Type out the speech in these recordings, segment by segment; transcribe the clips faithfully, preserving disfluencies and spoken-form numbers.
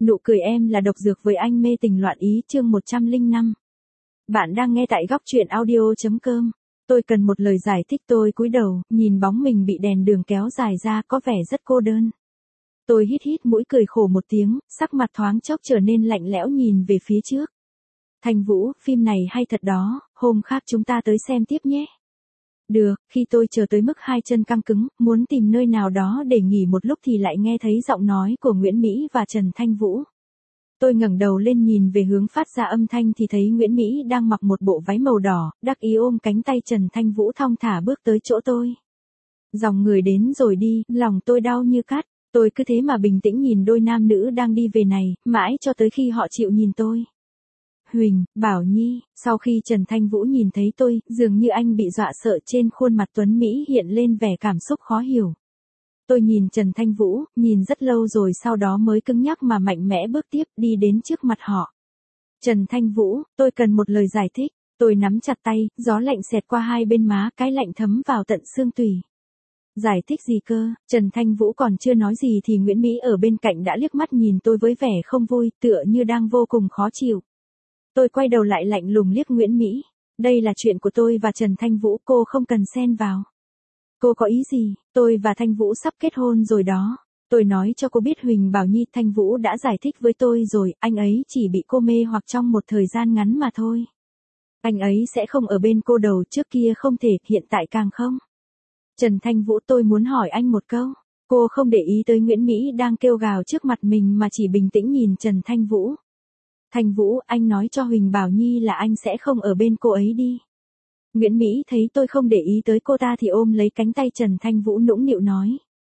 Nụ cười em là độc dược với anh mê tình loạn ý chương một trăm lẻ năm. Bạn đang nghe tại góc truyện audio.com. Tôi cần một lời giải thích tôi cúi đầu, nhìn bóng mình bị đèn đường kéo dài ra có vẻ rất cô đơn. Tôi hít hít mũi cười khổ một tiếng, sắc mặt thoáng chốc trở nên lạnh lẽo nhìn về phía trước. Thanh Vũ, phim này hay thật đó, hôm khác chúng ta tới xem tiếp nhé. Được, khi tôi chờ tới mức hai chân căng cứng, muốn tìm nơi nào đó để nghỉ một lúc thì lại nghe thấy giọng nói của Nguyễn Mỹ và Trần Thanh Vũ. Tôi ngẩng đầu lên nhìn về hướng phát ra âm thanh thì thấy Nguyễn Mỹ đang mặc một bộ váy màu đỏ, đắc ý ôm cánh tay Trần Thanh Vũ thong thả bước tới chỗ tôi. Dòng người đến rồi đi, lòng tôi đau như cắt, tôi cứ thế mà bình tĩnh nhìn đôi nam nữ đang đi về này, mãi cho tới khi họ chịu nhìn tôi. Huỳnh, Bảo Nhi, sau khi Trần Thanh Vũ nhìn thấy tôi, dường như anh bị dọa sợ trên khuôn mặt tuấn Mỹ hiện lên vẻ cảm xúc khó hiểu. Tôi nhìn Trần Thanh Vũ, nhìn rất lâu rồi sau đó mới cứng nhắc mà mạnh mẽ bước tiếp đi đến trước mặt họ. Trần Thanh Vũ, tôi cần một lời giải thích, tôi nắm chặt tay, gió lạnh xẹt qua hai bên má, cái lạnh thấm vào tận xương tủy. Giải thích gì cơ, Trần Thanh Vũ còn chưa nói gì thì Nguyễn Mỹ ở bên cạnh đã liếc mắt nhìn tôi với vẻ không vui, tựa như đang vô cùng khó chịu. Tôi quay đầu lại lạnh lùng liếc Nguyễn Mỹ. Đây là chuyện của tôi và Trần Thanh Vũ, cô không cần xen vào. Cô có ý gì, tôi và Thanh Vũ sắp kết hôn rồi đó. Tôi nói cho cô biết Huỳnh Bảo Nhi, Thanh Vũ đã giải thích với tôi rồi, anh ấy chỉ bị cô mê hoặc trong một thời gian ngắn mà thôi. Anh ấy sẽ không ở bên cô đầu, trước kia không thể, hiện tại càng không. Trần Thanh Vũ, tôi muốn hỏi anh một câu. Cô không để ý tới Nguyễn Mỹ đang kêu gào trước mặt mình mà chỉ bình tĩnh nhìn Trần Thanh Vũ. Thanh Vũ, anh nói cho Huỳnh Bảo Nhi là anh sẽ không ở bên cô ấy đi. Nguyễn Mỹ thấy tôi không để ý tới cô ta thì ôm lấy cánh tay Trần Thanh Vũ nũng nịu nói.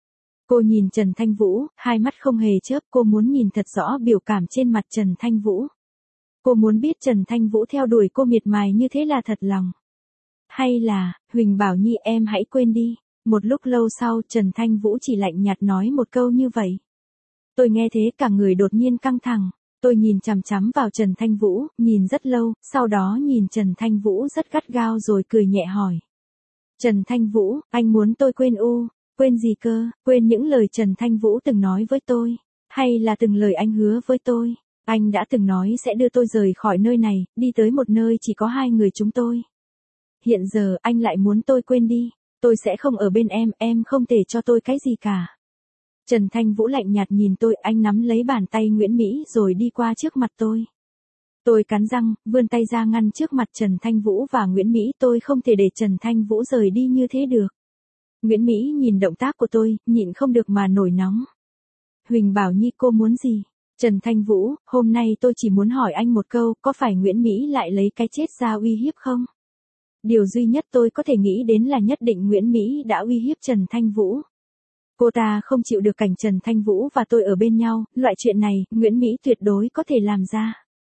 Cô nhìn Trần Thanh Vũ, hai mắt không hề chớp, cô muốn nhìn thật rõ biểu cảm trên mặt Trần Thanh Vũ. Cô muốn biết Trần Thanh Vũ theo đuổi cô miệt mài như thế là thật lòng. Hay là, Huỳnh Bảo Nhi em hãy quên đi. Một lúc lâu sau Trần Thanh Vũ chỉ lạnh nhạt nói một câu như vậy. Tôi nghe thế cả người đột nhiên căng thẳng. Tôi nhìn chằm chằm vào Trần Thanh Vũ, nhìn rất lâu, sau đó nhìn Trần Thanh Vũ rất gắt gao rồi cười nhẹ hỏi. Trần Thanh Vũ, anh muốn tôi quên u, quên gì cơ, quên những lời Trần Thanh Vũ từng nói với tôi, hay là từng lời anh hứa với tôi, anh đã từng nói sẽ đưa tôi rời khỏi nơi này, đi tới một nơi chỉ có hai người chúng tôi. Hiện giờ anh lại muốn tôi quên đi, tôi sẽ không ở bên em, em không thể cho tôi cái gì cả. Trần Thanh Vũ lạnh nhạt nhìn tôi, anh nắm lấy bàn tay Nguyễn Mỹ rồi đi qua trước mặt tôi. Tôi cắn răng, vươn tay ra ngăn trước mặt Trần Thanh Vũ và Nguyễn Mỹ, tôi không thể để Trần Thanh Vũ rời đi như thế được. Nguyễn Mỹ nhìn động tác của tôi, nhịn không được mà nổi nóng. Huỳnh Bảo Nhi, cô muốn gì? Trần Thanh Vũ, hôm nay tôi chỉ muốn hỏi anh một câu, có phải Nguyễn Mỹ lại lấy cái chết ra uy hiếp không? Điều duy nhất tôi có thể nghĩ đến là nhất định Nguyễn Mỹ đã uy hiếp Trần Thanh Vũ. Cô ta không chịu được cảnh Trần Thanh Vũ và tôi ở bên nhau, loại chuyện này, Nguyễn Mỹ tuyệt đối có thể làm ra.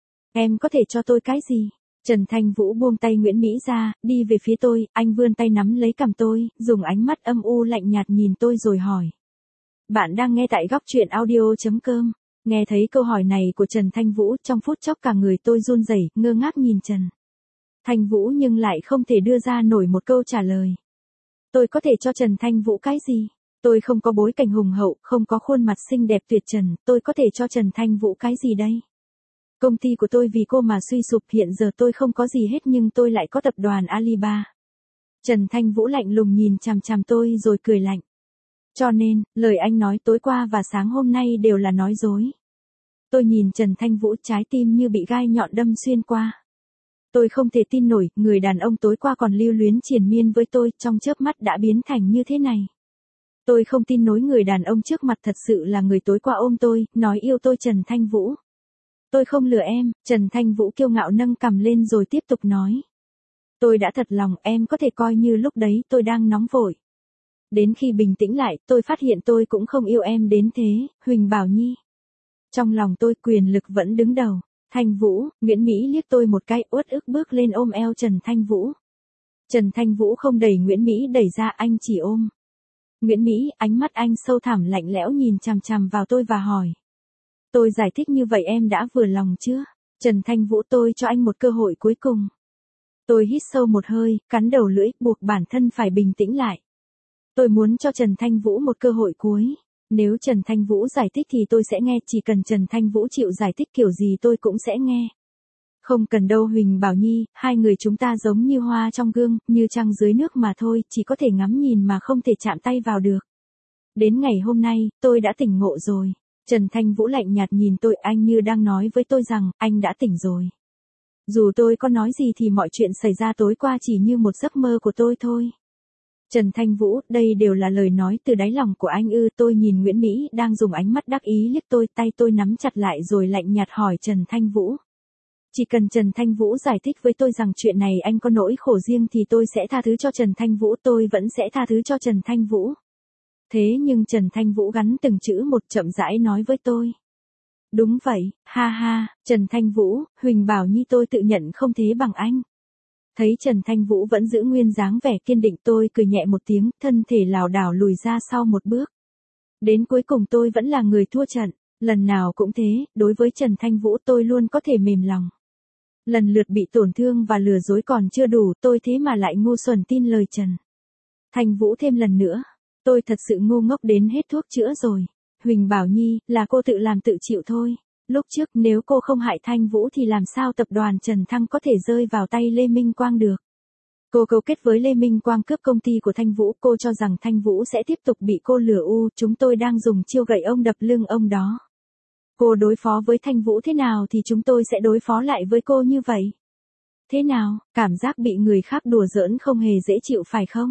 Em có thể cho tôi cái gì? Trần Thanh Vũ buông tay Nguyễn Mỹ ra, đi về phía tôi, anh vươn tay nắm lấy cằm tôi, dùng ánh mắt âm u lạnh nhạt nhìn tôi rồi hỏi. Bạn đang nghe tại góc truyện audio.com. Nghe thấy câu hỏi này của Trần Thanh Vũ, trong phút chốc cả người tôi run rẩy, ngơ ngác nhìn Trần Thanh Vũ nhưng lại không thể đưa ra nổi một câu trả lời. Tôi có thể cho Trần Thanh Vũ cái gì? Tôi không có bối cảnh hùng hậu, không có khuôn mặt xinh đẹp tuyệt trần, tôi có thể cho Trần Thanh Vũ cái gì đây? Công ty của tôi vì cô mà suy sụp, hiện giờ tôi không có gì hết nhưng tôi lại có tập đoàn Alibaba. Trần Thanh Vũ lạnh lùng nhìn chằm chằm tôi rồi cười lạnh. Cho nên, lời anh nói tối qua và sáng hôm nay đều là nói dối. Tôi nhìn Trần Thanh Vũ, trái tim như bị gai nhọn đâm xuyên qua. Tôi không thể tin nổi, người đàn ông tối qua còn lưu luyến triền miên với tôi, trong chớp mắt đã biến thành như thế này. Tôi không tin nổi người đàn ông trước mặt thật sự là người tối qua ôm tôi, nói yêu tôi. Trần Thanh Vũ. Tôi không lừa em, Trần Thanh Vũ kiêu ngạo nâng cằm lên rồi tiếp tục nói. Tôi đã thật lòng, em có thể coi như lúc đấy tôi đang nóng vội. Đến khi bình tĩnh lại, tôi phát hiện tôi cũng không yêu em đến thế, Huỳnh Bảo Nhi. Trong lòng tôi quyền lực vẫn đứng đầu. Thanh Vũ, Nguyễn Mỹ liếc tôi một cái, uất ức bước lên ôm eo Trần Thanh Vũ. Trần Thanh Vũ không đẩy Nguyễn Mỹ đẩy ra, anh chỉ ôm. Nguyễn Mỹ, ánh mắt anh sâu thẳm lạnh lẽo nhìn chằm chằm vào tôi và hỏi. Tôi giải thích như vậy em đã vừa lòng chưa? Trần Thanh Vũ, tôi cho anh một cơ hội cuối cùng. Tôi hít sâu một hơi, cắn đầu lưỡi, buộc bản thân phải bình tĩnh lại. Tôi muốn cho Trần Thanh Vũ một cơ hội cuối. Nếu Trần Thanh Vũ giải thích thì tôi sẽ nghe, chỉ cần Trần Thanh Vũ chịu giải thích kiểu gì tôi cũng sẽ nghe. Không cần đâu Huỳnh Bảo Nhi, hai người chúng ta giống như hoa trong gương, như trăng dưới nước mà thôi, chỉ có thể ngắm nhìn mà không thể chạm tay vào được. Đến ngày hôm nay, tôi đã tỉnh ngộ rồi. Trần Thanh Vũ lạnh nhạt nhìn tôi, anh như đang nói với tôi rằng, anh đã tỉnh rồi. Dù tôi có nói gì thì mọi chuyện xảy ra tối qua chỉ như một giấc mơ của tôi thôi. Trần Thanh Vũ, đây đều là lời nói từ đáy lòng của anh ư? Tôi nhìn Nguyễn Mỹ đang dùng ánh mắt đắc ý liếc tôi, tay tôi nắm chặt lại rồi lạnh nhạt hỏi Trần Thanh Vũ. Chỉ cần Trần Thanh Vũ giải thích với tôi rằng chuyện này anh có nỗi khổ riêng thì tôi sẽ tha thứ cho Trần Thanh Vũ, tôi vẫn sẽ tha thứ cho Trần Thanh Vũ. Thế nhưng Trần Thanh Vũ gắn từng chữ một chậm rãi nói với tôi. Đúng vậy, ha ha, Trần Thanh Vũ, Huỳnh Bảo Nhi tôi tự nhận không thế bằng anh. Thấy Trần Thanh Vũ vẫn giữ nguyên dáng vẻ kiên định tôi cười nhẹ một tiếng, thân thể lảo đảo lùi ra sau một bước. Đến cuối cùng tôi vẫn là người thua trận, lần nào cũng thế, đối với Trần Thanh Vũ tôi luôn có thể mềm lòng. Lần lượt bị tổn thương và lừa dối còn chưa đủ, tôi thế mà lại ngu xuẩn tin lời Trần Thanh Vũ thêm lần nữa. Tôi thật sự ngu ngốc đến hết thuốc chữa rồi. Huỳnh Bảo Nhi, là cô tự làm tự chịu thôi. Lúc trước nếu cô không hại Thanh Vũ thì làm sao tập đoàn Trần Thăng có thể rơi vào tay Lê Minh Quang được. Cô cấu kết với Lê Minh Quang cướp công ty của Thanh Vũ, cô cho rằng Thanh Vũ sẽ tiếp tục bị cô lừa u, chúng tôi đang dùng chiêu gậy ông đập lưng ông đó. Cô đối phó với Thanh Vũ thế nào thì chúng tôi sẽ đối phó lại với cô như vậy. Thế nào, cảm giác bị người khác đùa giỡn không hề dễ chịu phải không?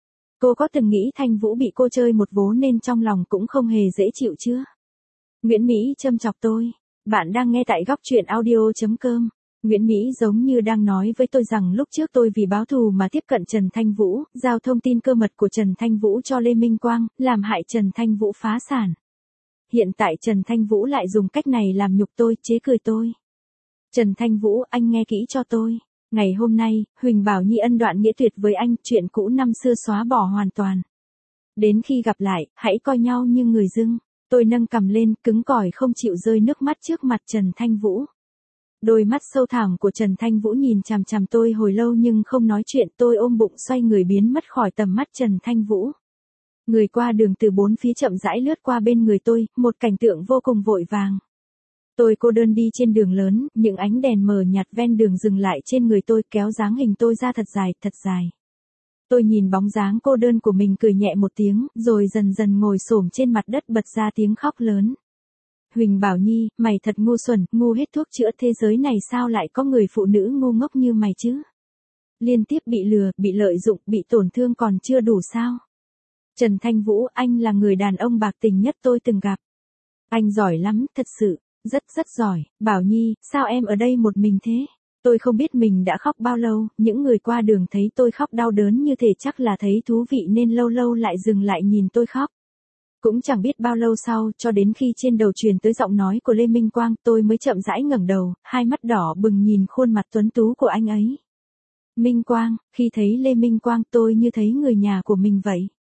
Cô có từng nghĩ Thanh Vũ bị cô chơi một vố nên trong lòng cũng không hề dễ chịu chưa? Nguyễn Mỹ châm chọc tôi. Bạn đang nghe tại góc truyện audio chấm com. Nguyễn Mỹ giống như đang nói với tôi rằng lúc trước tôi vì báo thù mà tiếp cận Trần Thanh Vũ, giao thông tin cơ mật của Trần Thanh Vũ cho Lê Minh Quang, làm hại Trần Thanh Vũ phá sản. Hiện tại Trần Thanh Vũ lại dùng cách này làm nhục tôi, chế cười tôi. Trần Thanh Vũ, anh nghe kỹ cho tôi. Ngày hôm nay, Huỳnh Bảo Nhi ân đoạn nghĩa tuyệt với anh, chuyện cũ năm xưa xóa bỏ hoàn toàn. Đến khi gặp lại, hãy coi nhau như người dưng. Tôi nâng cằm lên, cứng cỏi không chịu rơi nước mắt trước mặt Trần Thanh Vũ. Đôi mắt sâu thẳm của Trần Thanh Vũ nhìn chằm chằm tôi hồi lâu nhưng không nói chuyện, tôi ôm bụng xoay người biến mất khỏi tầm mắt Trần Thanh Vũ. Người qua đường từ bốn phía chậm rãi lướt qua bên người tôi, một cảnh tượng vô cùng vội vàng. Tôi cô đơn đi trên đường lớn, những ánh đèn mờ nhạt ven đường dừng lại trên người tôi kéo dáng hình tôi ra thật dài, thật dài. Tôi nhìn bóng dáng cô đơn của mình cười nhẹ một tiếng, rồi dần dần ngồi xổm trên mặt đất bật ra tiếng khóc lớn. Huỳnh Bảo Nhi, mày thật ngu xuẩn, ngu hết thuốc chữa, thế giới này sao lại có người phụ nữ ngu ngốc như mày chứ? Liên tiếp bị lừa, bị lợi dụng, bị tổn thương còn chưa đủ sao? Trần Thanh Vũ, anh là người đàn ông bạc tình nhất tôi từng gặp. Anh giỏi lắm, thật sự, rất rất giỏi. Bảo Nhi, sao em ở đây một mình thế? Tôi không biết mình đã khóc bao lâu, những người qua đường thấy tôi khóc đau đớn như thể chắc là thấy thú vị nên lâu lâu lại dừng lại nhìn tôi khóc. Cũng chẳng biết bao lâu sau, cho đến khi trên đầu truyền tới giọng nói của Lê Minh Quang, tôi mới chậm rãi ngẩng đầu, hai mắt đỏ bừng nhìn khuôn mặt tuấn tú của anh ấy. Minh Quang, khi thấy Lê Minh Quang tôi như thấy người nhà của mình vậy.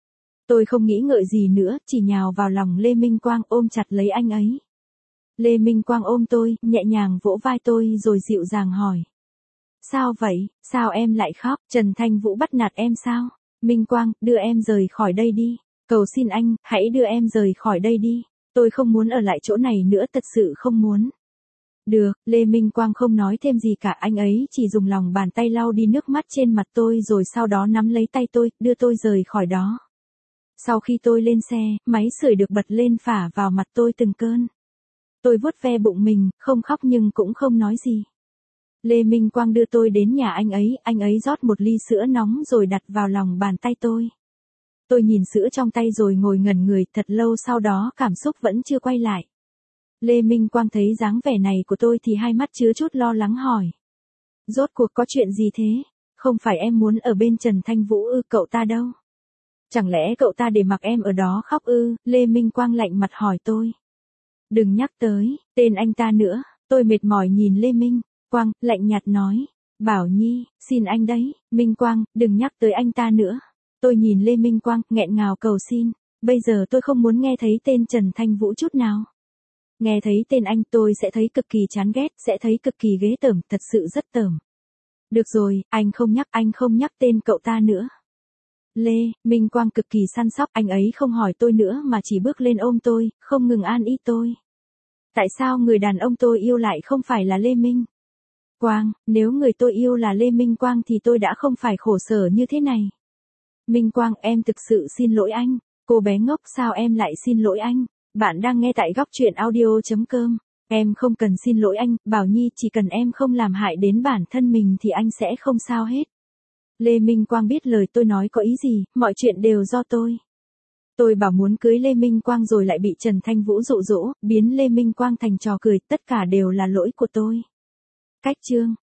Tôi không nghĩ ngợi gì nữa, chỉ nhào vào lòng Lê Minh Quang ôm chặt lấy anh ấy. Lê Minh Quang ôm tôi, nhẹ nhàng vỗ vai tôi rồi dịu dàng hỏi. Sao vậy, sao em lại khóc, Trần Thanh Vũ bắt nạt em sao? Minh Quang, đưa em rời khỏi đây đi. Cầu xin anh, hãy đưa em rời khỏi đây đi. Tôi không muốn ở lại chỗ này nữa, thật sự không muốn. Được, Lê Minh Quang không nói thêm gì cả, anh ấy chỉ dùng lòng bàn tay lau đi nước mắt trên mặt tôi rồi sau đó nắm lấy tay tôi, đưa tôi rời khỏi đó. Sau khi tôi lên xe, máy sưởi được bật lên phả vào mặt tôi từng cơn. Tôi vuốt ve bụng mình, không khóc nhưng cũng không nói gì. Lê Minh Quang đưa tôi đến nhà anh ấy, anh ấy rót một ly sữa nóng rồi đặt vào lòng bàn tay tôi. Tôi nhìn sữa trong tay rồi ngồi ngẩn người, thật lâu sau đó cảm xúc vẫn chưa quay lại. Lê Minh Quang thấy dáng vẻ này của tôi thì hai mắt chứa chút lo lắng hỏi. Rốt cuộc có chuyện gì thế? Không phải em muốn ở bên Trần Thanh Vũ ư, cậu ta đâu? Chẳng lẽ cậu ta để mặc em ở đó khóc ư? Lê Minh Quang lạnh mặt hỏi tôi. Đừng nhắc tới tên anh ta nữa. Tôi mệt mỏi nhìn Lê Minh Quang, lạnh nhạt nói. Bảo Nhi, xin anh đấy. Minh Quang, đừng nhắc tới anh ta nữa. Tôi nhìn Lê Minh Quang, nghẹn ngào cầu xin. Bây giờ tôi không muốn nghe thấy tên Trần Thanh Vũ chút nào. Nghe thấy tên anh tôi sẽ thấy cực kỳ chán ghét, sẽ thấy cực kỳ ghê tởm, thật sự rất tởm. Được rồi, anh không nhắc, anh không nhắc tên cậu ta nữa. Lê Minh Quang cực kỳ săn sóc, anh ấy không hỏi tôi nữa mà chỉ bước lên ôm tôi, không ngừng an ủi tôi. Tại sao người đàn ông tôi yêu lại không phải là Lê Minh Quang, nếu người tôi yêu là Lê Minh Quang thì tôi đã không phải khổ sở như thế này. Minh Quang, em thực sự xin lỗi anh. Cô bé ngốc, sao em lại xin lỗi anh? Bạn đang nghe tại góc truyện audio.com. Em không cần xin lỗi anh, Bảo Nhi, chỉ cần em không làm hại đến bản thân mình thì anh sẽ không sao hết. Lê Minh Quang biết lời tôi nói có ý gì, mọi chuyện đều do tôi. Tôi bảo muốn cưới Lê Minh Quang rồi lại bị Trần Thanh Vũ dụ dỗ, biến Lê Minh Quang thành trò cười, tất cả đều là lỗi của tôi. Cách chương